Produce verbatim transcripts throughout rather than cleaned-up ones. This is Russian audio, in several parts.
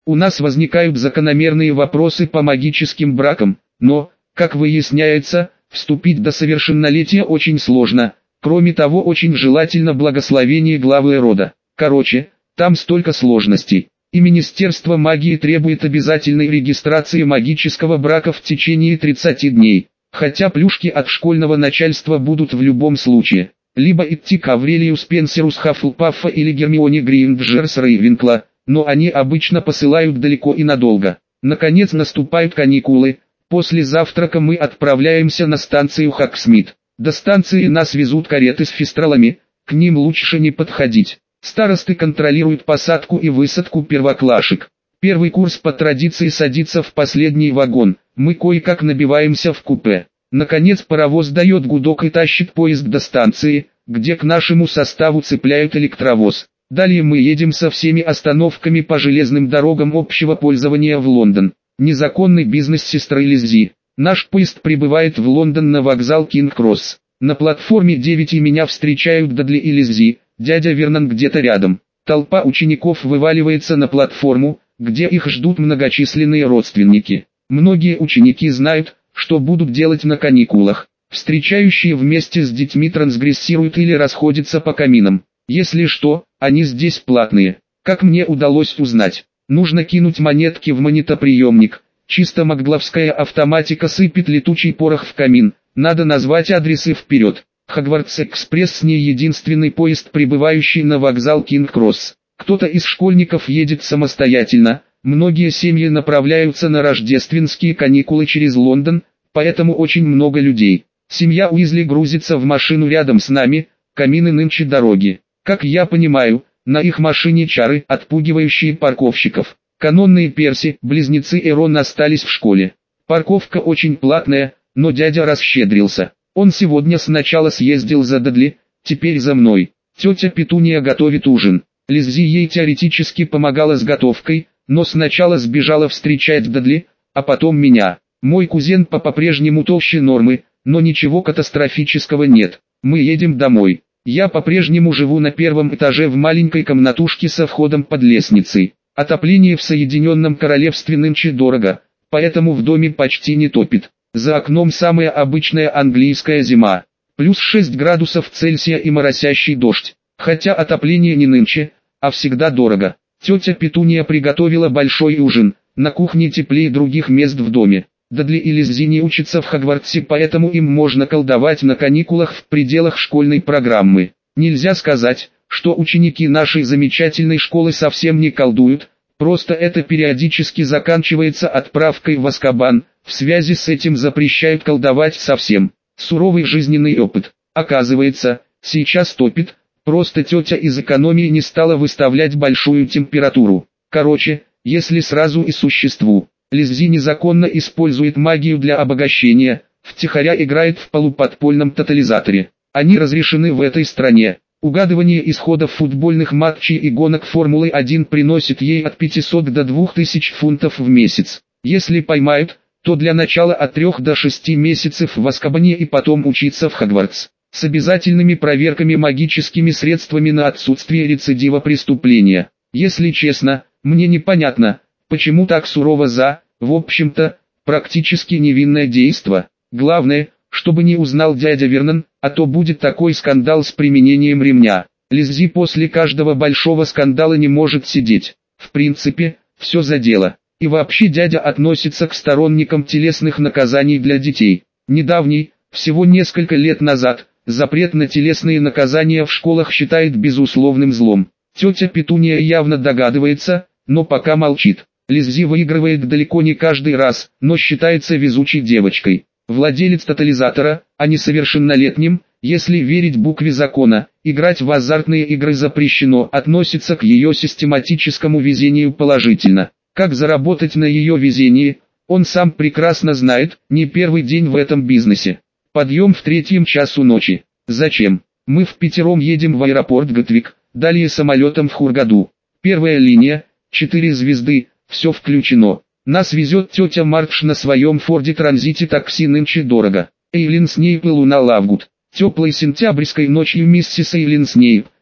У нас возникают закономерные вопросы по магическим бракам, но, как выясняется, вступить до совершеннолетия очень сложно, кроме того очень желательно благословение главы рода. Короче, там столько сложностей. И Министерство магии требует обязательной регистрации магического брака в течение тридцати дней. Хотя плюшки от школьного начальства будут в любом случае. Либо идти к Аврелию Спенсеру с Хаффлпаффа или Гермионе Грейнджер с Рейвенкла, но они обычно посылают далеко и надолго. Наконец наступают каникулы. После завтрака мы отправляемся на станцию Хаксмит. До станции нас везут кареты с фистралами, к ним лучше не подходить. Старосты контролируют посадку и высадку первоклашек. Первый курс по традиции садится в последний вагон, мы кое-как набиваемся в купе. Наконец паровоз дает гудок и тащит поезд до станции, где к нашему составу цепляют электровоз. Далее мы едем со всеми остановками по железным дорогам общего пользования в Лондон. Незаконный бизнес сестры Лиззи. Наш поезд прибывает в Лондон на вокзал Кинг-Кросс. На платформе девять и меня встречают Дадли и Лиззи, дядя Вернон где-то рядом. Толпа учеников вываливается на платформу, где их ждут многочисленные родственники. Многие ученики знают, что будут делать на каникулах. Встречающие вместе с детьми трансгрессируют или расходятся по каминам. Если что, они здесь платные. Как мне удалось узнать, нужно кинуть монетки в монетоприемник. Чисто магловская автоматика сыпет летучий порох в камин. Надо назвать адресы вперед. Хогвартс-экспресс не единственный поезд, прибывающий на вокзал Кинг-Кросс. Кто-то из школьников едет самостоятельно, многие семьи направляются на рождественские каникулы через Лондон, поэтому очень много людей. Семья Уизли грузится в машину рядом с нами, камины нынче дороги. Как я понимаю, на их машине чары, отпугивающие парковщиков. Канонные Перси, близнецы и Рон остались в школе. Парковка очень платная, но дядя расщедрился. Он сегодня сначала съездил за Дадли, теперь за мной. Тетя Петуния готовит ужин. Лиззи ей теоретически помогала с готовкой, но сначала сбежала встречать Дадли, а потом меня. Мой кузен по-прежнему толще нормы, но ничего катастрофического нет. Мы едем домой. Я по-прежнему живу на первом этаже в маленькой комнатушке со входом под лестницей. Отопление в Соединенном Королевстве нынче дорого, поэтому в доме почти не топит. За окном самая обычная английская зима. Плюс шесть градусов Цельсия и моросящий дождь. Хотя отопление не нынче, а всегда дорого. Тетя Петуния приготовила большой ужин, на кухне теплее других мест в доме. Дадли и Лиззи не учатся в Хогвартсе, поэтому им можно колдовать на каникулах в пределах школьной программы. Нельзя сказать, что ученики нашей замечательной школы совсем не колдуют, просто это периодически заканчивается отправкой в Азкабан, в связи с этим запрещают колдовать совсем. Суровый жизненный опыт. Оказывается, сейчас топит, просто тетя из экономии не стала выставлять большую температуру. Короче, если сразу и существу. Лиззи незаконно использует магию для обогащения, втихаря играет в полуподпольном тотализаторе. Они разрешены в этой стране. Угадывание исходов футбольных матчей и гонок Формулы один приносит ей от пятисот до двух тысяч фунтов в месяц. Если поймают, то для начала от трёх до шести месяцев в Азкабане и потом учиться в Хогвартс. С обязательными проверками магическими средствами на отсутствие рецидива преступления. Если честно, мне непонятно, почему так сурово за, в общем-то, практически невинное действо. Главное, чтобы не узнал дядя Вернон, а то будет такой скандал с применением ремня. Лиззи после каждого большого скандала не может сидеть. В принципе, все за дело. И вообще дядя относится к сторонникам телесных наказаний для детей. Недавний, всего несколько лет назад, запрет на телесные наказания в школах считает безусловным злом. Тетя Петуния явно догадывается, но пока молчит. Лиззи выигрывает далеко не каждый раз, но считается везучей девочкой. Владелец тотализатора, а несовершеннолетним, если верить букве закона, играть в азартные игры запрещено, относится к ее систематическому везению положительно. Как заработать на ее везении, он сам прекрасно знает, не первый день в этом бизнесе. Подъем в третьем часу ночи. Зачем? Мы впятером едем в аэропорт Гатвик, далее самолетом в Хургаду. Первая линия, четыре звезды, все включено. Нас везет тетя Маркш на своем Форде Транзите, такси нынче дорого. Эйлин Снейп и Луна Лавгуд. Теплой сентябрьской ночью миссис Эйлин Снейп,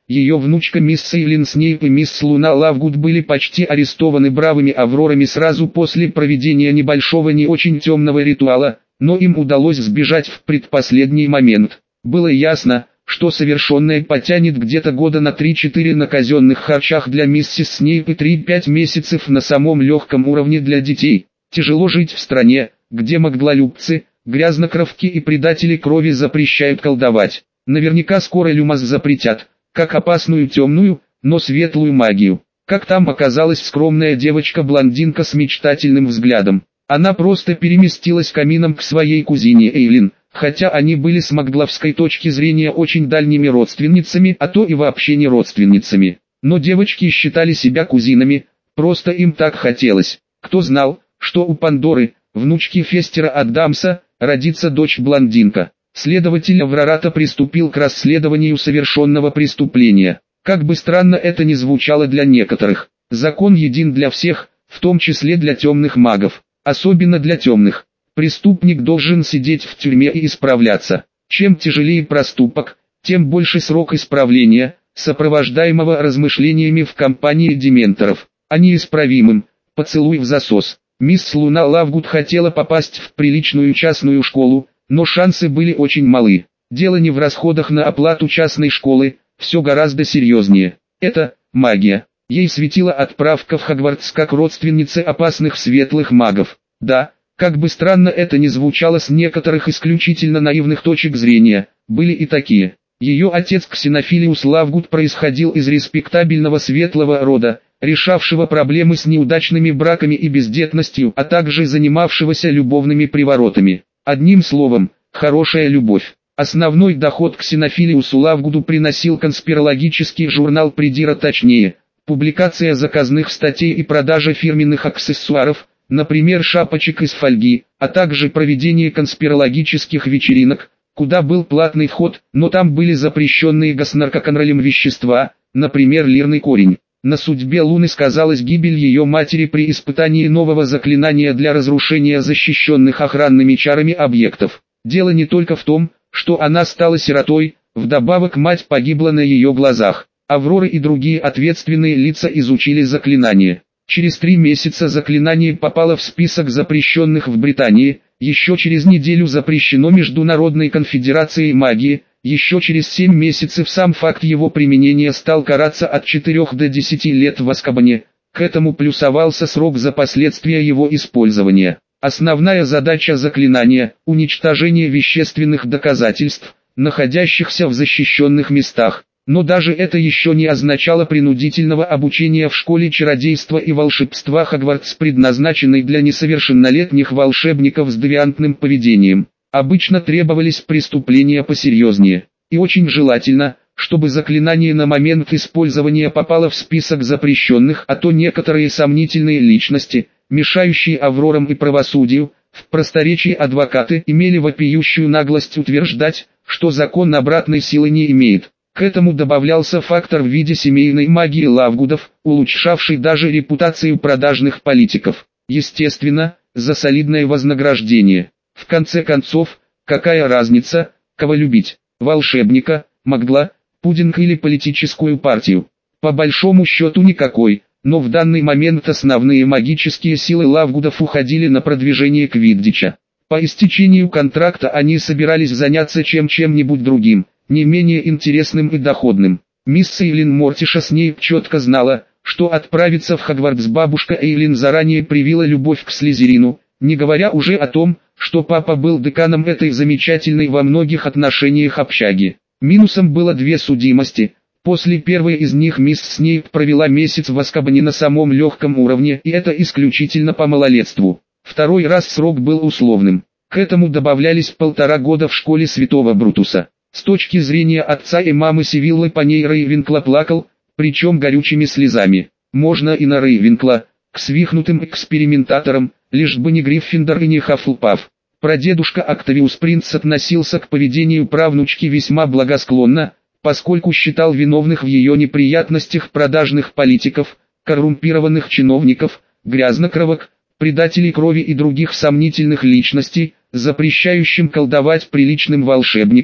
ее внучка мисс Сейлин Снейп и мисс Луна Лавгуд были почти арестованы бравыми Аврорами сразу после проведения небольшого не очень темного ритуала, но им удалось сбежать в предпоследний момент. Было ясно, что совершенное потянет где-то года на три-четыре на казенных харчах для миссис Снейп и три-пять месяцев на самом легком уровне для детей. Тяжело жить в стране, где маглолюбцы, грязнокровки и предатели крови запрещают колдовать. Наверняка скоро Люмос запретят, как опасную темную, но светлую магию. Как там оказалась скромная девочка-блондинка с мечтательным взглядом. Она просто переместилась камином к своей кузине Эйлин, хотя они были с магловской точки зрения очень дальними родственницами, а то и вообще не родственницами. Но девочки считали себя кузинами, просто им так хотелось. Кто знал, что у Пандоры, внучки Фестера Адамса, родится дочь-блондинка. Следователь Аврората приступил к расследованию совершенного преступления. Как бы странно это ни звучало для некоторых, закон един для всех, в том числе для темных магов, особенно для темных. Преступник должен сидеть в тюрьме и исправляться. Чем тяжелее проступок, тем больше срок исправления, сопровождаемого размышлениями в компании дементоров. А неисправимым – поцелуй в засос. Мисс Луна Лавгуд хотела попасть в приличную частную школу, но шансы были очень малы. Дело не в расходах на оплату частной школы, все гораздо серьезнее. Это магия. Ей светила отправка в Хогвартс как родственнице опасных светлых магов. Да, как бы странно это ни звучало с некоторых исключительно наивных точек зрения, были и такие. Ее отец Ксенофилиус Лавгуд происходил из респектабельного светлого рода, решавшего проблемы с неудачными браками и бездетностью, а также занимавшегося любовными приворотами. Одним словом, хорошая любовь. Основной доход Ксенофилиусу Лавгуду приносил конспирологический журнал «Придира», точнее, публикация заказных статей и продажа фирменных аксессуаров, например шапочек из фольги, а также проведение конспирологических вечеринок, куда был платный вход, но там были запрещенные госнаркоконтролем вещества, например лирный корень. На судьбе Луны сказалась гибель ее матери при испытании нового заклинания для разрушения защищенных охранными чарами объектов. Дело не только в том, что она стала сиротой, вдобавок мать погибла на ее глазах. Аврора и другие ответственные лица изучили заклинание. Через три месяца заклинание попало в список запрещенных в Британии, еще через неделю запрещено Международной конфедерацией магии, еще через семь месяцев сам факт его применения стал караться от четырёх до десяти лет в Азкабане, к этому плюсовался срок за последствия его использования. Основная задача заклинания – уничтожение вещественных доказательств, находящихся в защищенных местах. Но даже это еще не означало принудительного обучения в школе чародейства и волшебства Хогвартс, предназначенной для несовершеннолетних волшебников с девиантным поведением. Обычно требовались преступления посерьезнее. И очень желательно, чтобы заклинание на момент использования попало в список запрещенных, а то некоторые сомнительные личности, мешающие Аврорам и правосудию, в просторечии адвокаты имели вопиющую наглость утверждать, что закон обратной силы не имеет. К этому добавлялся фактор в виде семейной магии Лавгудов, улучшавший даже репутацию продажных политиков. Естественно, за солидное вознаграждение. В конце концов, какая разница, кого любить, волшебника, магла, пудинг или политическую партию? По большому счету никакой, но в данный момент основные магические силы Лавгудов уходили на продвижение квиддича. По истечению контракта они собирались заняться чем-чем-нибудь другим, не менее интересным и доходным. Мисс Эйлин Мортиша Снейп четко знала, что отправиться в Хогвартс бабушка Эйлин заранее привила любовь к Слизерину, не говоря уже о том, что папа был деканом этой замечательной во многих отношениях общаги. Минусом было две судимости. После первой из них мисс Снейп провела месяц в Азкабане на самом легком уровне, и это исключительно по малолетству. Второй раз срок был условным. К этому добавлялись полтора года в школе Святого Брутуса. С точки зрения отца и мамы Сивиллы по ней Рейвенкла плакал, причем горючими слезами. Можно и на Рейвенкла, к свихнутым экспериментаторам, лишь бы не Гриффиндор и не Хаффлпаф. Прадедушка Октавиус Принц относился к поведению правнучки весьма благосклонно, поскольку считал виновных в ее неприятностях продажных политиков, коррумпированных чиновников, грязнокровок, предателей крови и других сомнительных личностей, запрещающим колдовать приличным волшебникам,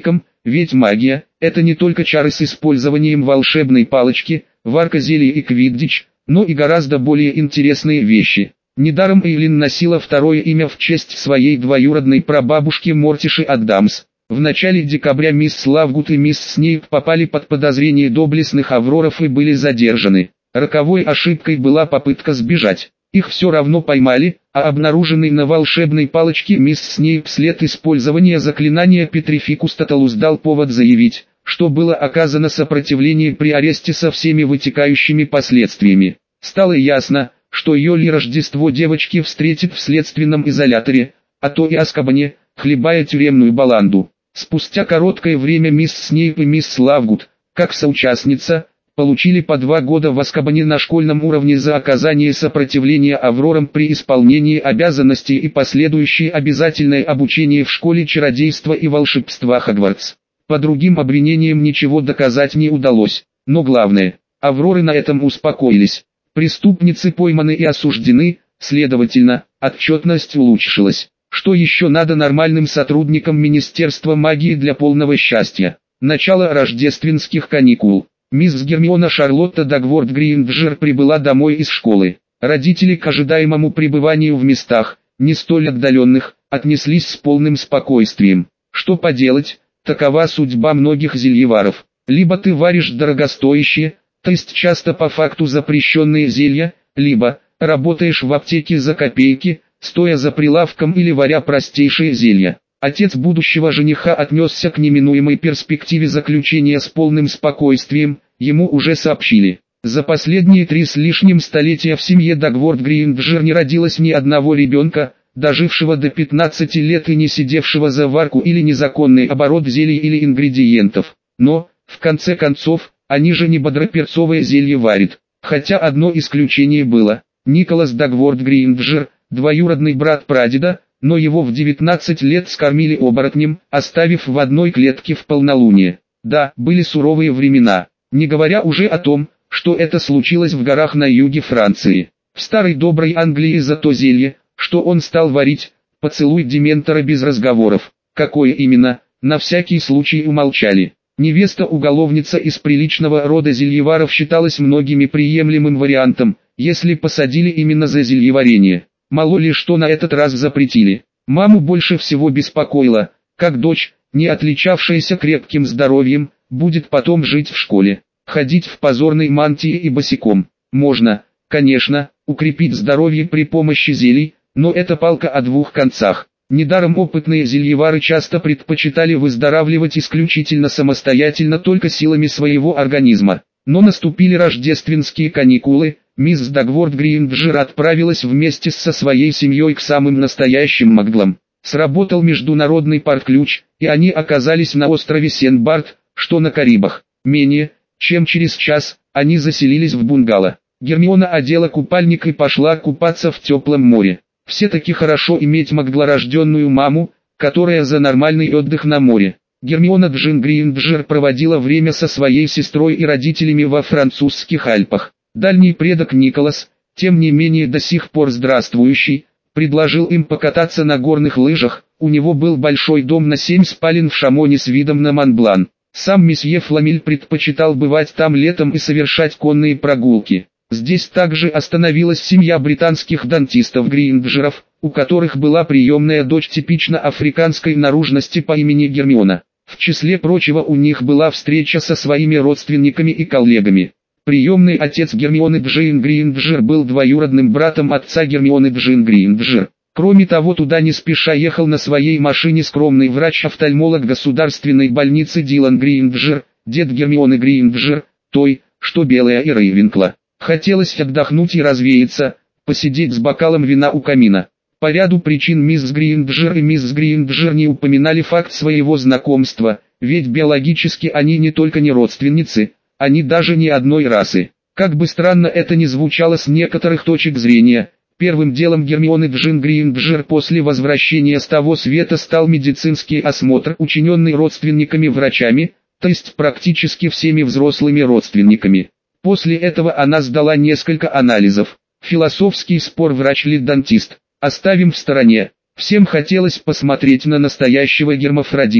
Ведь магия – это не только чары с использованием волшебной палочки, варка зелий и квиддич, но и гораздо более интересные вещи. Недаром Эйлин носила второе имя в честь своей двоюродной прабабушки Мортиши Адамс. В начале декабря мисс Лавгуд и мисс Снейп попали под подозрение доблестных авроров и были задержаны. Роковой ошибкой была попытка сбежать. Их все равно поймали, а обнаруженный на волшебной палочке мисс Снейп след использования заклинания Петрификус Тоталус дал повод заявить, что было оказано сопротивление при аресте со всеми вытекающими последствиями. Стало ясно, что Йоли Рождество девочки встретит в следственном изоляторе, а то и Азкабане, хлебая тюремную баланду. Спустя короткое время мисс Снейп и мисс Лавгуд, как соучастница, получили по два года в Азкабане на школьном уровне за оказание сопротивления аврорам при исполнении обязанностей и последующее обязательное обучение в школе чародейства и волшебства Хогвартс. По другим обвинениям ничего доказать не удалось, но главное, авроры на этом успокоились. Преступницы пойманы и осуждены, следовательно, отчетность улучшилась. Что еще надо нормальным сотрудникам Министерства магии для полного счастья? Начало рождественских каникул. Мисс Гермиона Шарлотта Дагворт Грейнджер прибыла домой из школы. Родители к ожидаемому пребыванию в местах, не столь отдаленных, отнеслись с полным спокойствием. Что поделать, такова судьба многих зельеваров. Либо ты варишь дорогостоящие, то есть часто по факту запрещенные зелья, либо работаешь в аптеке за копейки, стоя за прилавком или варя простейшие зелья. Отец будущего жениха отнесся к неминуемой перспективе заключения с полным спокойствием, ему уже сообщили. За последние три с лишним столетия в семье Дагворт Грейнджер не родилось ни одного ребенка, дожившего до пятнадцати лет и не сидевшего за варку или незаконный оборот зелий или ингредиентов. Но, в конце концов, они же не бодроперцовое зелье варят. Хотя одно исключение было. Николас Дагворт Грейнджер, двоюродный брат прадеда, но его в девятнадцать лет скормили оборотнем, оставив в одной клетке в полнолуние. Да, были суровые времена, не говоря уже о том, что это случилось в горах на юге Франции. В старой доброй Англии за то зелье, что он стал варить, поцелуй Дементора без разговоров. Какое именно, на всякий случай умолчали. Невеста-уголовница из приличного рода зельеваров считалась многими приемлемым вариантом, если посадили именно за зельеварение. Мало ли что на этот раз запретили. Маму больше всего беспокоило, как дочь, не отличавшаяся крепким здоровьем, будет потом жить в школе. Ходить в позорной мантии и босиком. Можно, конечно, укрепить здоровье при помощи зелий, но это палка о двух концах. Недаром опытные зельевары часто предпочитали выздоравливать исключительно самостоятельно только силами своего организма. Но наступили рождественские каникулы, мисс Дагворт Грейнджер отправилась вместе со своей семьей к самым настоящим маглам. Сработал международный парк-ключ, и они оказались на острове Сен-Барт, что на Карибах. Менее чем через час, они заселились в бунгало. Гермиона одела купальник и пошла купаться в теплом море. Все-таки хорошо иметь маглорожденную маму, которая за нормальный отдых на море. Гермиона Джин Грейнджер проводила время со своей сестрой и родителями во французских Альпах. Дальний предок Николас, тем не менее до сих пор здравствующий, предложил им покататься на горных лыжах. У него был большой дом на семь спален в Шамоне с видом на Монблан. Сам месье Фламиль предпочитал бывать там летом и совершать конные прогулки. Здесь также остановилась семья британских дантистов Грейнджеров, у которых была приемная дочь типично африканской наружности по имени Гермиона. В числе прочего у них была встреча со своими родственниками и коллегами. Приемный отец Гермионы Джейн Грейнджер был двоюродным братом отца Гермионы Джин Грейнджер. Кроме того, туда не спеша ехал на своей машине скромный врач-офтальмолог государственной больницы Дилан Грейнджер, дед Гермионы Грейнджер, той, что белая и Рейвенкла. Хотелось отдохнуть и развеяться, посидеть с бокалом вина у камина. По ряду причин мисс Грейнджер и мисс Грейнджер не упоминали факт своего знакомства, ведь биологически они не только не родственницы, они даже не одной расы. Как бы странно это ни звучало с некоторых точек зрения, первым делом Гермионы Джин Грейнджер после возвращения с того света стал медицинский осмотр, учиненный родственниками-врачами, то есть практически всеми взрослыми родственниками. После этого она сдала несколько анализов. Философский спор врач-ли-дантист оставим в стороне. Всем хотелось посмотреть на настоящего гермафродита.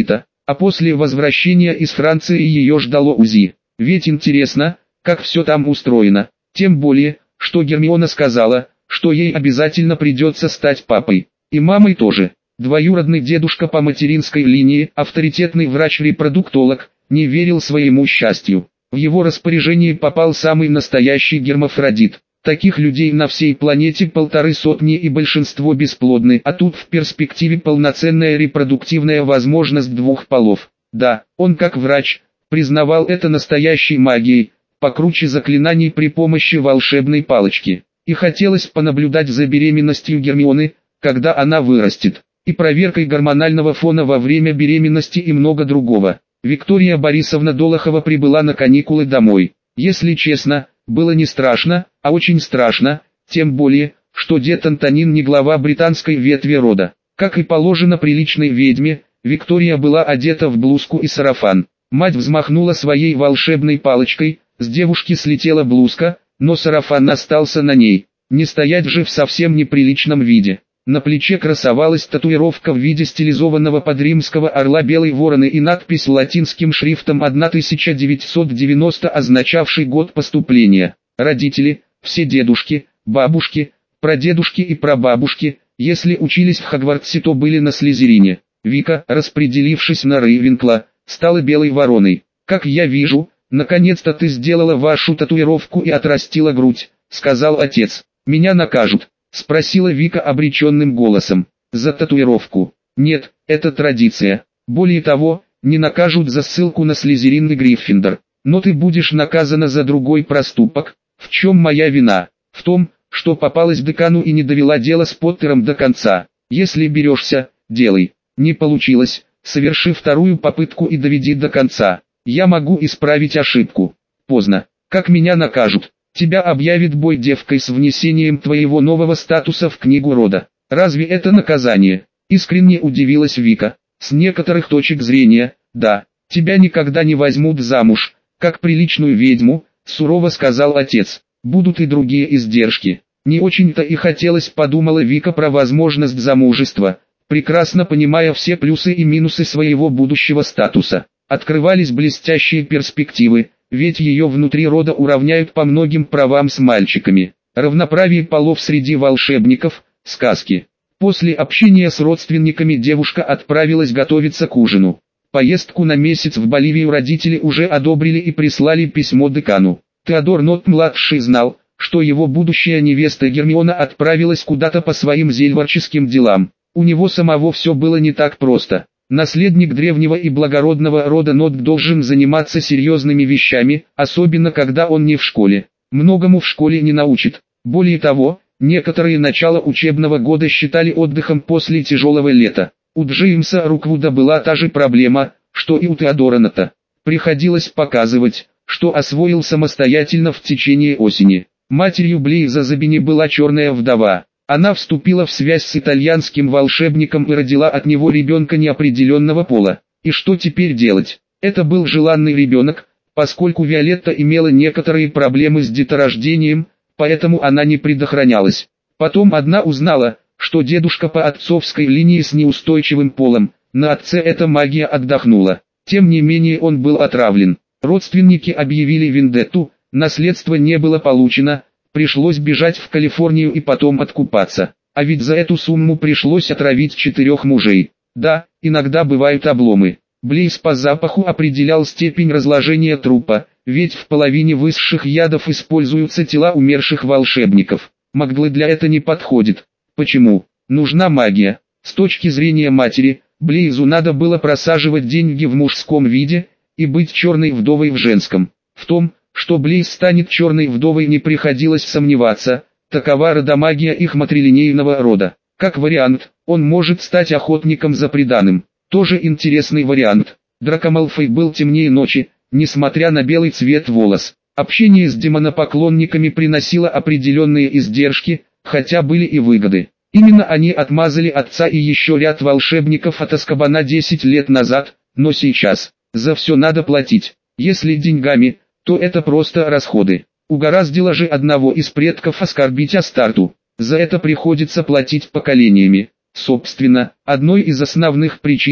а после возвращения из Франции ее ждало УЗИ. Ведь интересно, как все там устроено. Тем более, что Гермиона сказала, что ей обязательно придется стать папой. И мамой тоже. Двоюродный дедушка по материнской линии, авторитетный врач-репродуктолог, не верил своему счастью. В его распоряжение попал самый настоящий гермафродит. Таких людей на всей планете полторы сотни и большинство бесплодны, а тут в перспективе полноценная репродуктивная возможность двух полов. Да, он как врач, признавал это настоящей магией, покруче заклинаний при помощи волшебной палочки. И хотелось понаблюдать за беременностью Гермионы, когда она вырастет, и проверкой гормонального фона во время беременности и много другого. Виктория Борисовна Долохова прибыла на каникулы домой. Если честно, было не страшно, а очень страшно, тем более, что дед Антонин не глава британской ветви рода. Как и положено приличной ведьме, Виктория была одета в блузку и сарафан. Мать взмахнула своей волшебной палочкой, с девушки слетела блузка, но сарафан остался на ней. Не стоять же в совсем неприличном виде. На плече красовалась татуировка в виде стилизованного под римского орла белой вороны и надпись латинским шрифтом тысяча девятьсот девяносто, означавший год поступления. Родители, все дедушки, бабушки, прадедушки и прабабушки, если учились в Хогвартсе, то были на Слизерине. Вика, распределившись на Рейвенкла, стала белой вороной. «Как я вижу, наконец-то ты сделала вашу татуировку и отрастила грудь», — сказал отец. «Меня накажут?» — спросила Вика обреченным голосом. «За татуировку? Нет, это традиция. Более того, не накажут за ссылку на Слизерин и Гриффиндор. Но ты будешь наказана за другой проступок. В чем моя вина? В том, что попалась декану и не довела дело с Поттером до конца. Если берешься, делай. Не получилось, соверши вторую попытку и доведи до конца. Я могу исправить ошибку. Поздно. Как меня накажут? Тебя объявят бой-девкой с внесением твоего нового статуса в книгу рода. Разве это наказание?» Искренне удивилась Вика. «С некоторых точек зрения, да. Тебя никогда не возьмут замуж, как приличную ведьму», сурово сказал отец. «Будут и другие издержки». Не очень-то и хотелось, подумала Вика, про возможность замужества, прекрасно понимая все плюсы и минусы своего будущего статуса. Открывались блестящие перспективы, ведь ее внутри рода уравняют по многим правам с мальчиками. Равноправие полов среди волшебников – сказки. После общения с родственниками девушка отправилась готовиться к ужину. Поездку на месяц в Боливию родители уже одобрили и прислали письмо декану. Теодор Нот-младший знал, что его будущая невеста Гермиона отправилась куда-то по своим зельварческим делам. У него самого все было не так просто. Наследник древнего и благородного рода Нот должен заниматься серьезными вещами, особенно когда он не в школе. Многому в школе не научит. Более того, некоторые начало учебного года считали отдыхом после тяжелого лета. У Джеймса Руквуда была та же проблема, что и у Теодора Нота. Приходилось показывать, что освоил самостоятельно в течение осени. Матерью Блейза Забини была черная вдова. Она вступила в связь с итальянским волшебником и родила от него ребенка неопределенного пола. И что теперь делать? Это был желанный ребенок, поскольку Виолетта имела некоторые проблемы с деторождением, поэтому она не предохранялась. Потом одна узнала, что дедушка по отцовской линии с неустойчивым полом, на отце эта магия отдохнула. Тем не менее он был отравлен. Родственники объявили вендетту, наследство не было получено, пришлось бежать в Калифорнию и потом откупаться. А ведь за эту сумму пришлось отравить четырех мужей. Да, иногда бывают обломы. Блейз по запаху определял степень разложения трупа, ведь в половине высших ядов используются тела умерших волшебников. Маглы для этого не подходит. Почему? Нужна магия. С точки зрения матери, Блейзу надо было просаживать деньги в мужском виде и быть черной вдовой в женском. В том, что Блейз станет черной вдовой, не приходилось сомневаться, такова родомагия их матрилинейного рода. Как вариант, он может стать охотником за приданым. Тоже интересный вариант. Драко Малфой был темнее ночи, несмотря на белый цвет волос. Общение с демонопоклонниками приносило определенные издержки, хотя были и выгоды. Именно они отмазали отца и еще ряд волшебников от Азкабана десять лет назад, но сейчас, за все надо платить. Если деньгами, то это просто расходы. Угораздило же одного из предков оскорбить Астарту. За это приходится платить поколениями. Собственно, одной из основных причин,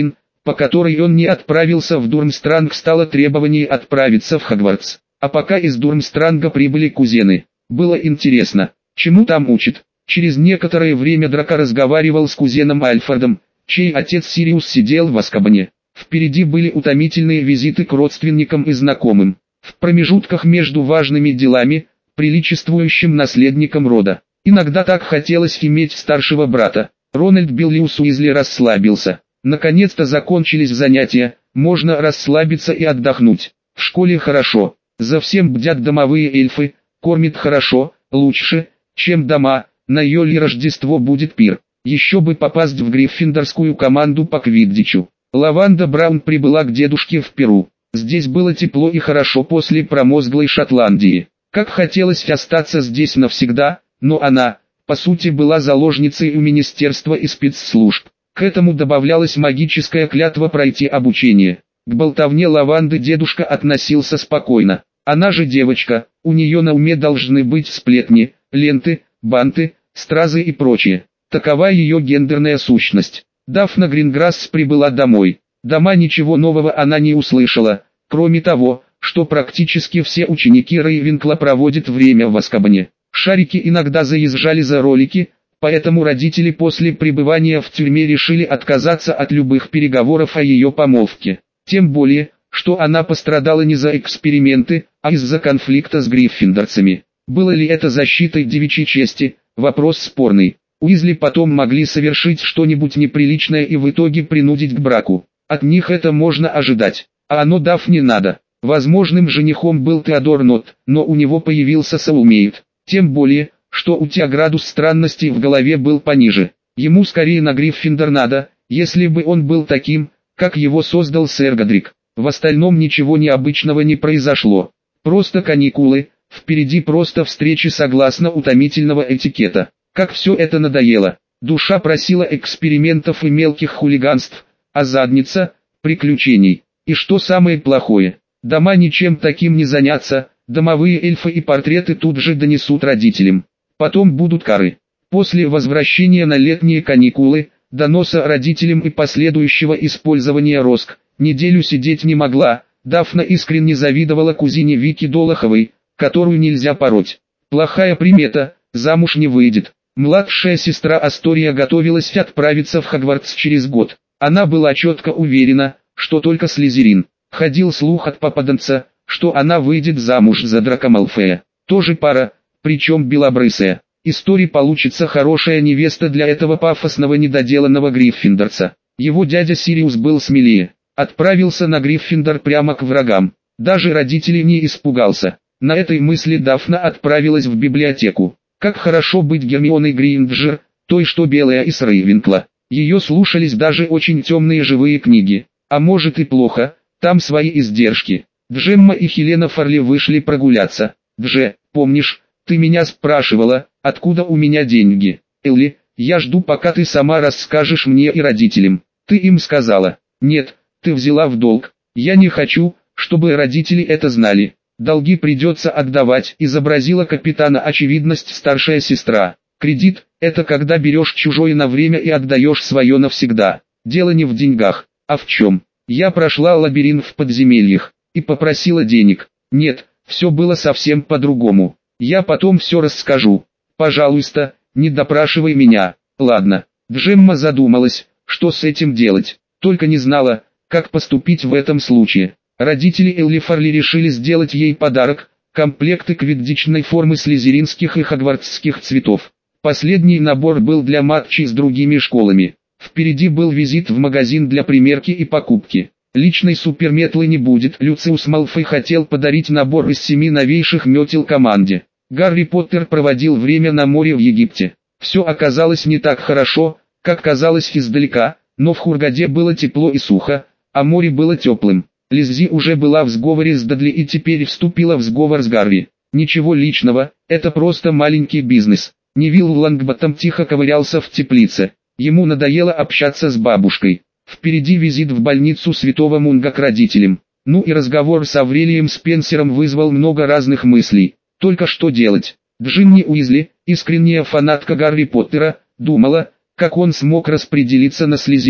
по которой он не отправился в Дурмстранг, стало требование отправиться в Хогвартс. А пока из Дурмстранга прибыли кузены. Было интересно, чему там учат. Через некоторое время Драко разговаривал с кузеном Альфредом, чей отец Сириус сидел в Азкабане. Впереди были утомительные визиты к родственникам и знакомым. В промежутках между важными делами, приличествующим наследникам рода. Иногда так хотелось иметь старшего брата. Рональд Беллиус Уизли расслабился. Наконец-то закончились занятия, можно расслабиться и отдохнуть. В школе хорошо, за всем бдят домовые эльфы, кормят хорошо, лучше, чем дома, на Йоли Рождество будет пир. Еще бы попасть в гриффиндорскую команду по квиддичу. Лаванда Браун прибыла к дедушке в Перу. Здесь было тепло и хорошо после промозглой Шотландии. Как хотелось остаться здесь навсегда, но она, по сути, была заложницей у министерства и спецслужб. К этому добавлялась магическая клятва пройти обучение. К болтовне Лаванды дедушка относился спокойно. Она же девочка, у нее на уме должны быть сплетни, ленты, банты, стразы и прочее. Такова ее гендерная сущность. Дафна Гринграсс прибыла домой. Дома ничего нового она не услышала, кроме того, что практически все ученики Рейвенкла проводят время в Азкабане. Шарики иногда заезжали за ролики, поэтому родители после пребывания в тюрьме решили отказаться от любых переговоров о ее помолвке. Тем более, что она пострадала не за эксперименты, а из-за конфликта с гриффиндорцами. Было ли это защитой девичьей чести? Вопрос спорный. Уизли потом могли совершить что-нибудь неприличное и в итоге принудить к браку. От них это можно ожидать, а оно Даф не надо. Возможным женихом был Теодор Нотт, но у него появился соулмейт. Тем более, что у Тиа градус странностей в голове был пониже. Ему скорее на Гриффиндор надо, если бы он был таким, как его создал сэр Годрик. В остальном ничего необычного не произошло. Просто каникулы, впереди просто встречи согласно утомительного этикета. Как все это надоело. Душа просила экспериментов и мелких хулиганств, а задница – приключений. И что самое плохое, дома ничем таким не занятся, домовые эльфы и портреты тут же донесут родителям. Потом будут кары. После возвращения на летние каникулы, доноса родителям и последующего использования роск, неделю сидеть не могла. Дафна искренне завидовала кузине Вики Долоховой, которую нельзя пороть. Плохая примета, замуж не выйдет. Младшая сестра Астория готовилась отправиться в Хогвартс через год. Она была четко уверена, что только Слизерин. Ходил слух от попаданца, что она выйдет замуж за Драко Малфоя. Тоже пара, причем белобрысая. Истории получится хорошая невеста для этого пафосного недоделанного гриффиндорца. Его дядя Сириус был смелее. Отправился на Гриффиндор прямо к врагам. Даже родителей не испугался. На этой мысли Дафна отправилась в библиотеку. Как хорошо быть Гермионой Грейнджер, той что белая из Рейвенкла. Ее слушались даже очень темные живые книги. А может и плохо, там свои издержки. Джемма и Хелена Фарли вышли прогуляться. Дже, помнишь, ты меня спрашивала, откуда у меня деньги? Элли, я жду пока ты сама расскажешь мне и родителям. Ты им сказала? Нет, ты взяла в долг. Я не хочу, чтобы родители это знали. Долги придется отдавать, изобразила капитана очевидность старшая сестра. Кредит – это когда берешь чужое на время и отдаешь свое навсегда. Дело не в деньгах, а в чем. Я прошла лабиринт в подземельях и попросила денег. Нет, все было совсем по-другому. Я потом все расскажу. Пожалуйста, не допрашивай меня. Ладно. Джемма задумалась, что с этим делать. Только не знала, как поступить в этом случае. Родители Элли Фарли решили сделать ей подарок – комплекты квиддичной формы слизеринских и хогвартсских цветов. Последний набор был для матчей с другими школами. Впереди был визит в магазин для примерки и покупки. Личной суперметлы не будет. Люциус Малфой хотел подарить набор из семи новейших метел команде. Гарри Поттер проводил время на море в Египте. Все оказалось не так хорошо, как казалось издалека, но в Хургаде было тепло и сухо, а море было теплым. Лиззи уже была в сговоре с Дадли и теперь вступила в сговор с Гарри. Ничего личного, это просто маленький бизнес. Невилл Лонгботтом тихо ковырялся в теплице. Ему надоело общаться с бабушкой. Впереди визит в больницу Святого Мунга к родителям. Ну и разговор с Аврелием Спенсером вызвал много разных мыслей. Только что делать? Джинни Уизли, искренняя фанатка Гарри Поттера, думала, как он смог распределиться на Слизерин.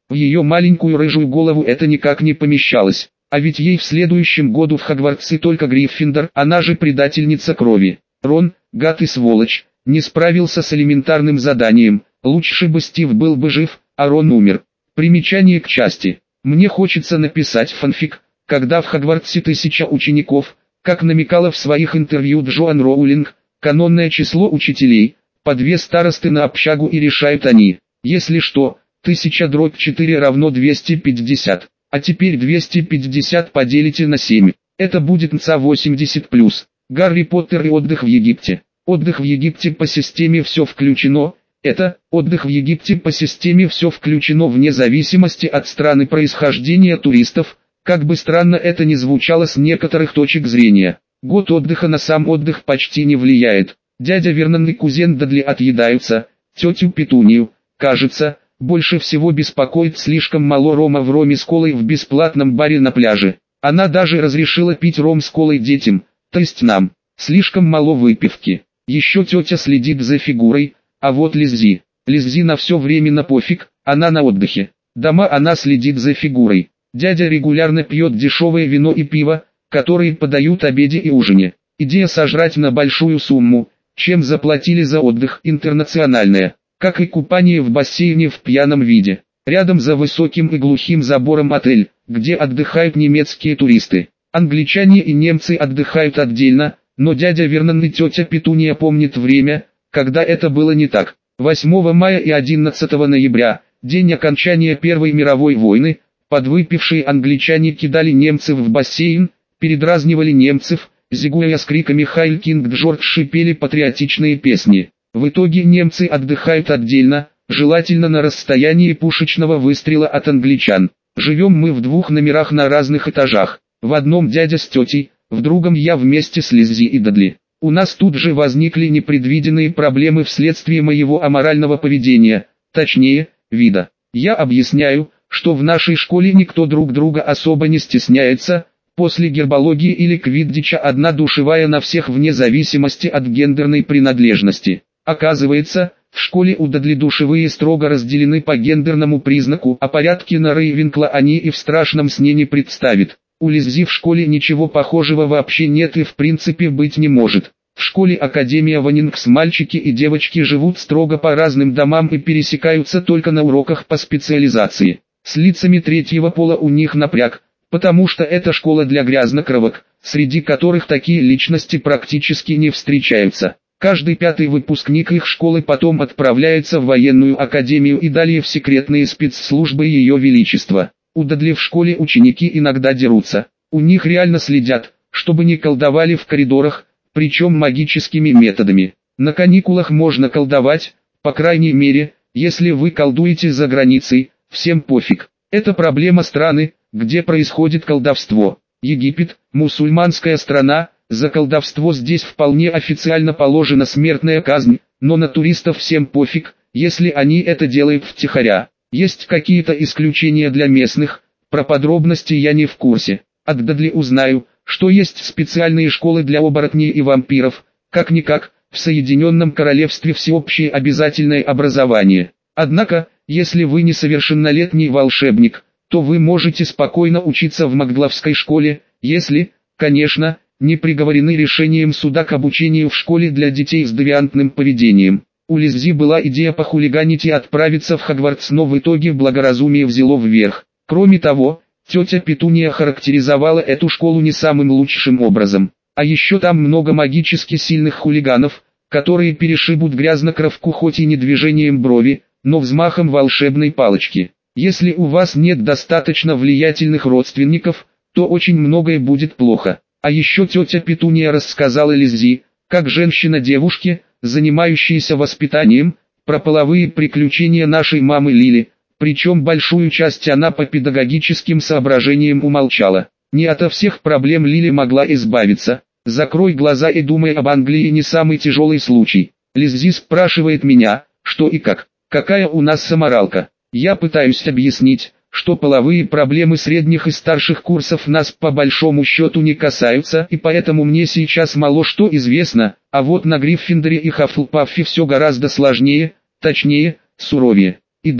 В ее маленькую рыжую голову это никак не помещалось. А ведь ей в следующем году в Хогвартсе только Гриффиндор, она же предательница крови. Рон, гад и сволочь, не справился с элементарным заданием. Лучше бы Стив был бы жив, а Рон умер. Примечание к части. Мне хочется написать фанфик, когда в Хогвартсе тысяча учеников, как намекала в своих интервью Джоан Роулинг, канонное число учителей, по две старосты на общагу и решают они. Если что, тысяча дробь четыре равно двести пятьдесят. А теперь двести пятьдесят поделите на семь. Это будет эн цэ а восемьдесят плюс. Гарри Поттер и отдых в Египте. Отдых в Египте по системе все включено. Это отдых в Египте по системе все включено вне зависимости от страны происхождения туристов, как бы странно это ни звучало с некоторых точек зрения. Год отдыха на сам отдых почти не влияет. Дядя Вернон и кузен Дадли отъедаются, тетю Петунию, кажется, больше всего беспокоит слишком мало рома в роме с колой в бесплатном баре на пляже. Она даже разрешила пить ром с колой детям, то есть нам. Слишком мало выпивки. Еще тетя следит за фигурой, а вот Лиззи. Лиззи на все временно пофиг, она на отдыхе. Дома она следит за фигурой. Дядя регулярно пьет дешевое вино и пиво, которые подают обеде и ужине. Идея сожрать на большую сумму, чем заплатили за отдых, интернациональная. Как и купание в бассейне в пьяном виде. Рядом за высоким и глухим забором отель, где отдыхают немецкие туристы. Англичане и немцы отдыхают отдельно, но дядя Вернон и тетя Петуния помнят время, когда это было не так. восьмого мая и одиннадцатого ноября, день окончания Первой мировой войны, подвыпившие англичане кидали немцев в бассейн, передразнивали немцев, зигуя с криками «Хайль Кинг Джордж» шипели патриотичные песни. В итоге немцы отдыхают отдельно, желательно на расстоянии пушечного выстрела от англичан. Живем мы в двух номерах на разных этажах. В одном дядя с тетей, в другом я вместе с Лиззи и Дадли. У нас тут же возникли непредвиденные проблемы вследствие моего аморального поведения, точнее, вида. Я объясняю, что в нашей школе никто друг друга особо не стесняется. После гербологии или квиддича одна душевая на всех вне зависимости от гендерной принадлежности. Оказывается, в школе у Дадли душевые строго разделены по гендерному признаку, а порядки на Рейвенкла они и в страшном сне не представят. У Лиззи в школе ничего похожего вообще нет и в принципе быть не может. В школе Академия Ванингс мальчики и девочки живут строго по разным домам и пересекаются только на уроках по специализации. С лицами третьего пола у них напряг, потому что это школа для грязнокровок, среди которых такие личности практически не встречаются. Каждый пятый выпускник их школы потом отправляется в военную академию и далее в секретные спецслужбы Ее Величества. У Дадли в школе ученики иногда дерутся. У них реально следят, чтобы не колдовали в коридорах, причем магическими методами. На каникулах можно колдовать, по крайней мере, если вы колдуете за границей, всем пофиг. Это проблема страны, где происходит колдовство. Египет, мусульманская страна, за колдовство здесь вполне официально положена смертная казнь, но на туристов всем пофиг, если они это делают втихаря. Есть какие-то исключения для местных, про подробности я не в курсе. От Дадли узнаю, что есть специальные школы для оборотней и вампиров, как-никак, в Соединенном Королевстве всеобщее обязательное образование. Однако, если вы несовершеннолетний волшебник, то вы можете спокойно учиться в Магловской школе, если, конечно, не приговорены решением суда к обучению в школе для детей с девиантным поведением. У Лиззи была идея похулиганить и отправиться в Хогвартс, но в итоге благоразумие взяло вверх. Кроме того, тетя Петуния характеризовала эту школу не самым лучшим образом. А еще там много магически сильных хулиганов, которые перешибут грязнокровку хоть и не движением брови, но взмахом волшебной палочки. Если у вас нет достаточно влиятельных родственников, то очень многое будет плохо. А еще тетя Петуния рассказала Лиззи, как женщина-девушке, занимающаяся воспитанием, про половые приключения нашей мамы Лили, причем большую часть она по педагогическим соображениям умолчала. Не ото всех проблем Лили могла избавиться. Закрой глаза и думай об Англии, не самый тяжелый случай. Лиззи спрашивает меня, что и как, какая у нас саморалка. Я пытаюсь объяснить, что половые проблемы средних и старших курсов нас по большому счету не касаются, и поэтому мне сейчас мало что известно, а вот на Гриффиндоре и Хаффлпаффе все гораздо сложнее, точнее, суровее. И да,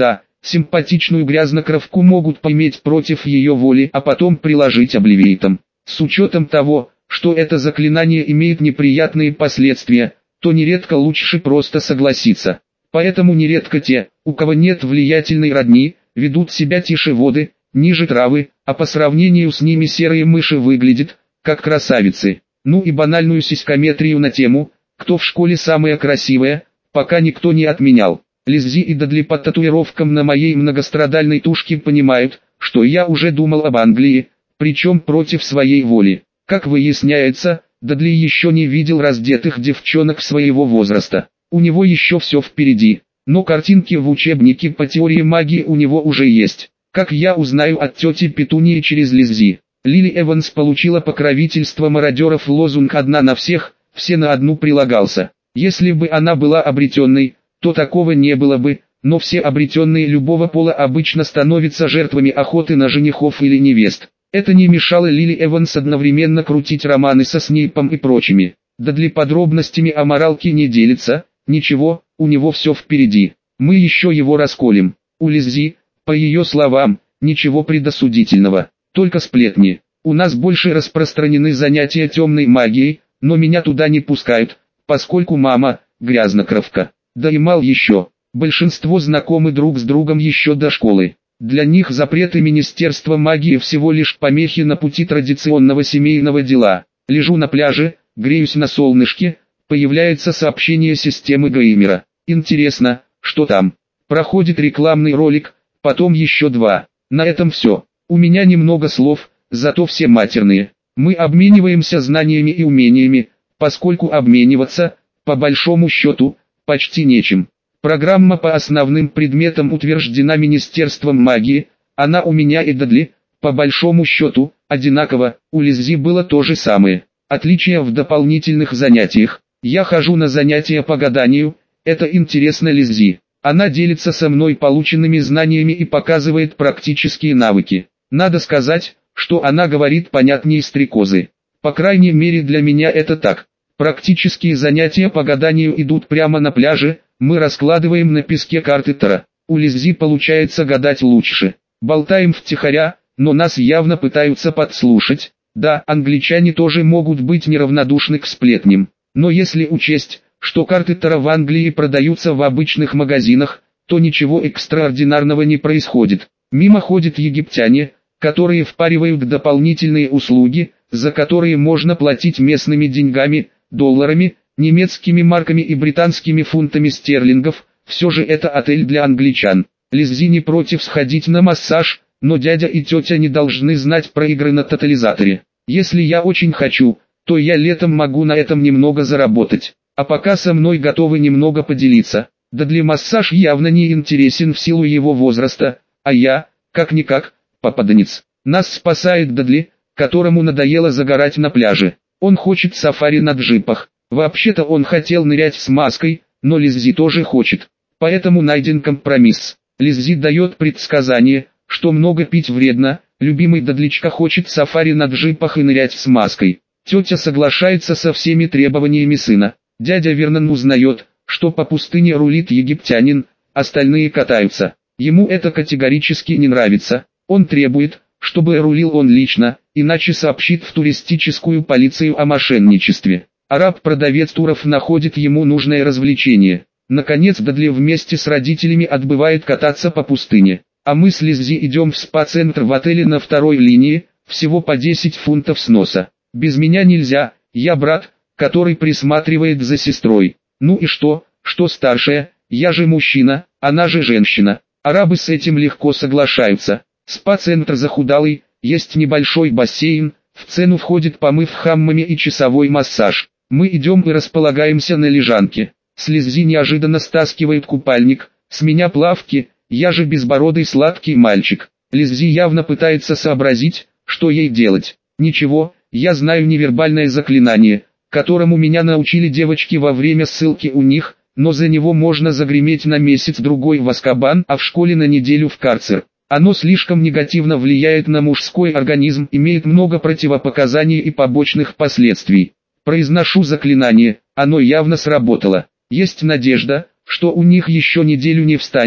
симпатичную грязнокровку могут поиметь против ее воли, а потом приложить обливейтом. С учетом того, что это заклинание имеет неприятные последствия, то нередко лучше просто согласиться. Поэтому нередко те, у кого нет влиятельной родни, ведут себя тише воды, ниже травы, а по сравнению с ними серые мыши выглядят, как красавицы. Ну и банальную сиськометрию на тему, кто в школе самая красивая, пока никто не отменял. Лиззи и Дадли по татуировкам на моей многострадальной тушке понимают, что я уже думал об Англии, причем против своей воли. Как выясняется, Дадли еще не видел раздетых девчонок своего возраста. У него еще все впереди, но картинки в учебнике по теории магии у него уже есть. Как я узнаю от тети Петунии через Лиззи. Лили Эванс получила покровительство мародеров, лозунг «одна на всех», все на одну прилагался. Если бы она была обретенной, то такого не было бы, но все обретенные любого пола обычно становятся жертвами охоты на женихов или невест. Это не мешало Лили Эванс одновременно крутить романы со Снейпом и прочими. Дадли подробностями о моралке не делится, ничего, у него все впереди. Мы еще его расколем. У Лиззи, по ее словам, ничего предосудительного, только сплетни. У нас больше распространены занятия темной магией, но меня туда не пускают, поскольку мама – грязнокровка. Да и мал еще. Большинство знакомы друг с другом еще до школы. Для них запреты Министерства магии всего лишь помехи на пути традиционного семейного дела. Лежу на пляже, греюсь на солнышке, появляется сообщение системы геймера. Интересно, что там? Проходит рекламный ролик, потом еще два. На этом все. У меня немного слов, зато все матерные. Мы обмениваемся знаниями и умениями, поскольку обмениваться, по большому счету, почти нечем. Программа по основным предметам утверждена Министерством магии, она у меня и Дадли, по большому счету, одинаково, у Лиззи было то же самое. Отличия в дополнительных занятиях. Я хожу на занятия по гаданию, это интересно Лиззи. Она делится со мной полученными знаниями и показывает практические навыки. Надо сказать, что она говорит понятнее стрекозы. По крайней мере для меня это так. Практические занятия по гаданию идут прямо на пляже, мы раскладываем на песке карты Таро. У Лиззи получается гадать лучше. Болтаем втихаря, но нас явно пытаются подслушать. Да, англичане тоже могут быть неравнодушны к сплетням. Но если учесть, что карты Таро в Англии продаются в обычных магазинах, то ничего экстраординарного не происходит. Мимо ходят египтяне, которые впаривают дополнительные услуги, за которые можно платить местными деньгами, долларами, немецкими марками и британскими фунтами стерлингов. Все же это отель для англичан. Лиззи не против сходить на массаж, но дядя и тетя не должны знать про игры на тотализаторе. Если я очень хочу, то я летом могу на этом немного заработать. А пока со мной готовы немного поделиться. Дадли массаж явно не интересен в силу его возраста, а я, как-никак, попаданец. Нас спасает Дадли, которому надоело загорать на пляже. Он хочет сафари на джипах. Вообще-то он хотел нырять с маской, но Лиззи тоже хочет. Поэтому найден компромисс. Лиззи дает предсказание, что много пить вредно, любимый Дадличка хочет сафари на джипах и нырять с маской. Тетя соглашается со всеми требованиями сына. Дядя Вернон узнает, что по пустыне рулит египтянин, остальные катаются. Ему это категорически не нравится. Он требует, чтобы рулил он лично, иначе сообщит в туристическую полицию о мошенничестве. Араб-продавец туров находит ему нужное развлечение. Наконец Дадли вместе с родителями отбывает кататься по пустыне. А мы с Лиззи идем в спа-центр в отеле на второй линии, всего по десять фунтов сноса. Без меня нельзя, я брат, который присматривает за сестрой. Ну и что, что старшая, я же мужчина, она же женщина. Арабы с этим легко соглашаются. Спа-центр захудалый, есть небольшой бассейн, в цену входит помыв хаммами и часовой массаж. Мы идем и располагаемся на лежанке. С Лиззи неожиданно стаскивает купальник, с меня плавки, я же безбородый сладкий мальчик. Лиззи явно пытается сообразить, что ей делать. Ничего, я знаю невербальное заклинание, которому меня научили девочки во время ссылки у них, но за него можно загреметь на месяц-другой в Азкабан, а в школе на неделю в карцер. Оно слишком негативно влияет на мужской организм, имеет много противопоказаний и побочных последствий. Произношу заклинание, оно явно сработало. Есть надежда, что у них еще неделю не встанет,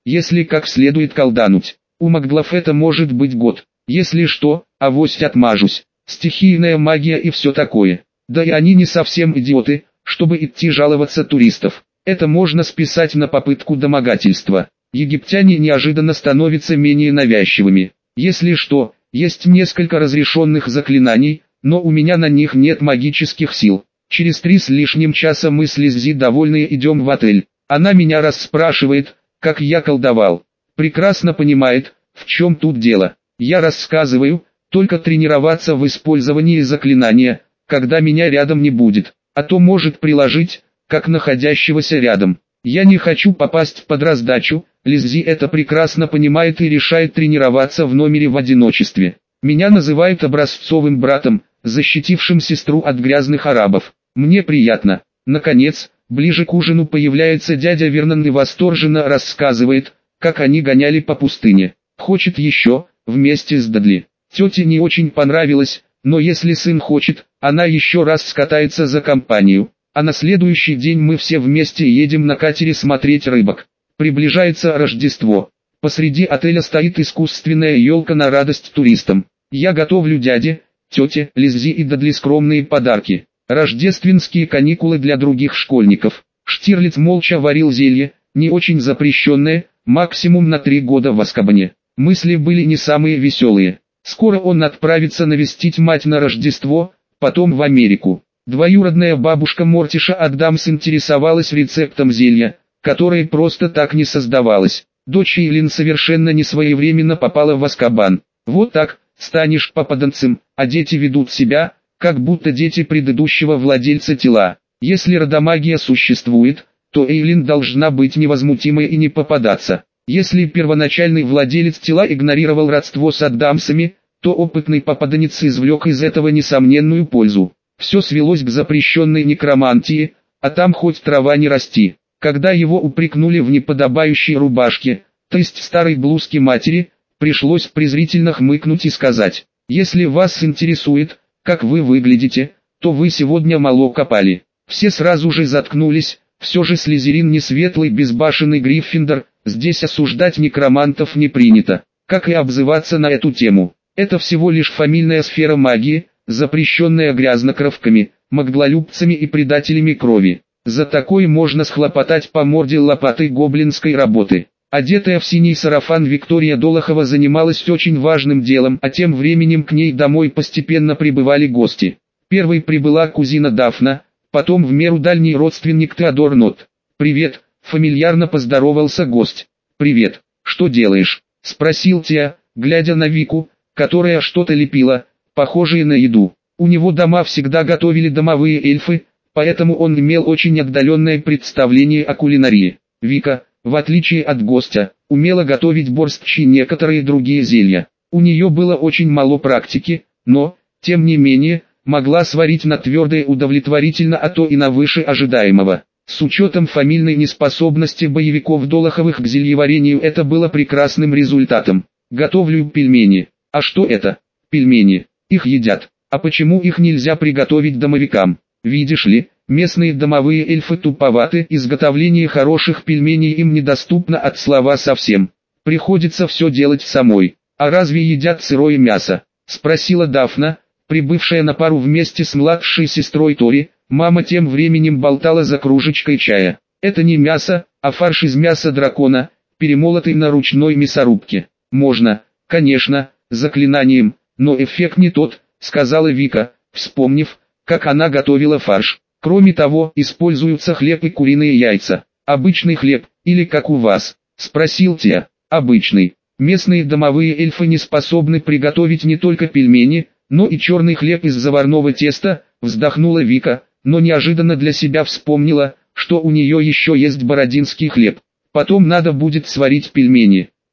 если как следует колдануть. У маглов это может быть год. Если что, авось отмажусь. Стихийная магия и все такое. Да и они не совсем идиоты, чтобы идти жаловаться туристов. Это можно списать на попытку домогательства. Египтяне неожиданно становятся менее навязчивыми. Если что, есть несколько разрешенных заклинаний, но у меня на них нет магических сил. Через три с лишним часа мы с Лиззи довольные идем в отель. Она меня расспрашивает, как я колдовал. Прекрасно понимает, в чем тут дело. Я рассказываю, только тренироваться в использовании заклинания, когда меня рядом не будет, а то может приложить, как находящегося рядом. Я не хочу попасть под раздачу, Лиззи это прекрасно понимает и решает тренироваться в номере в одиночестве. Меня называют образцовым братом, защитившим сестру от грязных арабов. Мне приятно. Наконец, ближе к ужину появляется дядя Вернон и восторженно рассказывает, как они гоняли по пустыне. Хочет еще, вместе с Дадли. Тете не очень понравилось, но если сын хочет, она еще раз скатается за компанию. А на следующий день мы все вместе едем на катере смотреть рыбок. Приближается Рождество. Посреди отеля стоит искусственная елка на радость туристам. Я готовлю дяде, тете, Лиззи и Дадли скромные подарки. Рождественские каникулы для других школьников. Штирлиц молча варил зелье, не очень запрещенное, максимум на три года в Азкабане. Мысли были не самые веселые. Скоро он отправится навестить мать на Рождество, потом в Америку. Двоюродная бабушка Мортиша Адамс интересовалась рецептом зелья, которое просто так не создавалось. Дочь Эйлин совершенно несвоевременно попала в Азкабан. Вот так, станешь попаданцем, а дети ведут себя, как будто дети предыдущего владельца тела. Если родомагия существует, то Эйлин должна быть невозмутимой и не попадаться. Если первоначальный владелец тела игнорировал родство с Адамсами, то опытный попаданец извлек из этого несомненную пользу. Все свелось к запрещенной некромантии, а там хоть трава не расти. Когда его упрекнули в неподобающей рубашке, то есть старой блузке матери, пришлось презрительно хмыкнуть и сказать: «Если вас интересует, как вы выглядите, то вы сегодня мало копали». Все сразу же заткнулись, все же Слизерин не светлый безбашенный Гриффиндор, здесь осуждать некромантов не принято, как и обзываться на эту тему. Это всего лишь фамильная сфера магии, запрещенная грязнокровками, маглолюбцами и предателями крови. За такое можно схлопотать по морде лопатой гоблинской работы. Одетая в синий сарафан Виктория Долохова занималась очень важным делом, а тем временем к ней домой постепенно прибывали гости. Первой прибыла кузина Дафна, потом в меру дальний родственник Теодор Нот. «Привет», — фамильярно поздоровался гость. «Привет, что делаешь?» — спросил Теа, глядя на Вику, которая что-то лепила, похожее на еду. У него дома всегда готовили домовые эльфы, поэтому он имел очень отдаленное представление о кулинарии. Вика, в отличие от гостя, умела готовить борщ и некоторые другие зелья. У нее было очень мало практики, но, тем не менее, могла сварить на твердое удовлетворительно, а то и на выше ожидаемого. С учетом фамильной неспособности боевиков Долоховых к зельеварению это было прекрасным результатом. «Готовлю пельмени». «А что это?» «Пельмени. Их едят. А почему их нельзя приготовить домовикам?» «Видишь ли, местные домовые эльфы туповаты, изготовление хороших пельменей им недоступно от слова совсем. Приходится все делать самой». «А разве едят сырое мясо?» — спросила Дафна, прибывшая на пару вместе с младшей сестрой Тори. Мама тем временем болтала за кружечкой чая. «Это не мясо, а фарш из мяса дракона, перемолотый на ручной мясорубке». «Можно, конечно, заклинанием, но эффект не тот», — сказала Вика, вспомнив, как она готовила фарш. «Кроме того, используются хлеб и куриные яйца». «Обычный хлеб, или как у вас?» — спросил Теа. «Обычный. Местные домовые эльфы не способны приготовить не только пельмени, но и черный хлеб из заварного теста», — вздохнула Вика, но неожиданно для себя вспомнила, что у нее еще есть бородинский хлеб. «Потом надо будет сварить пельмени».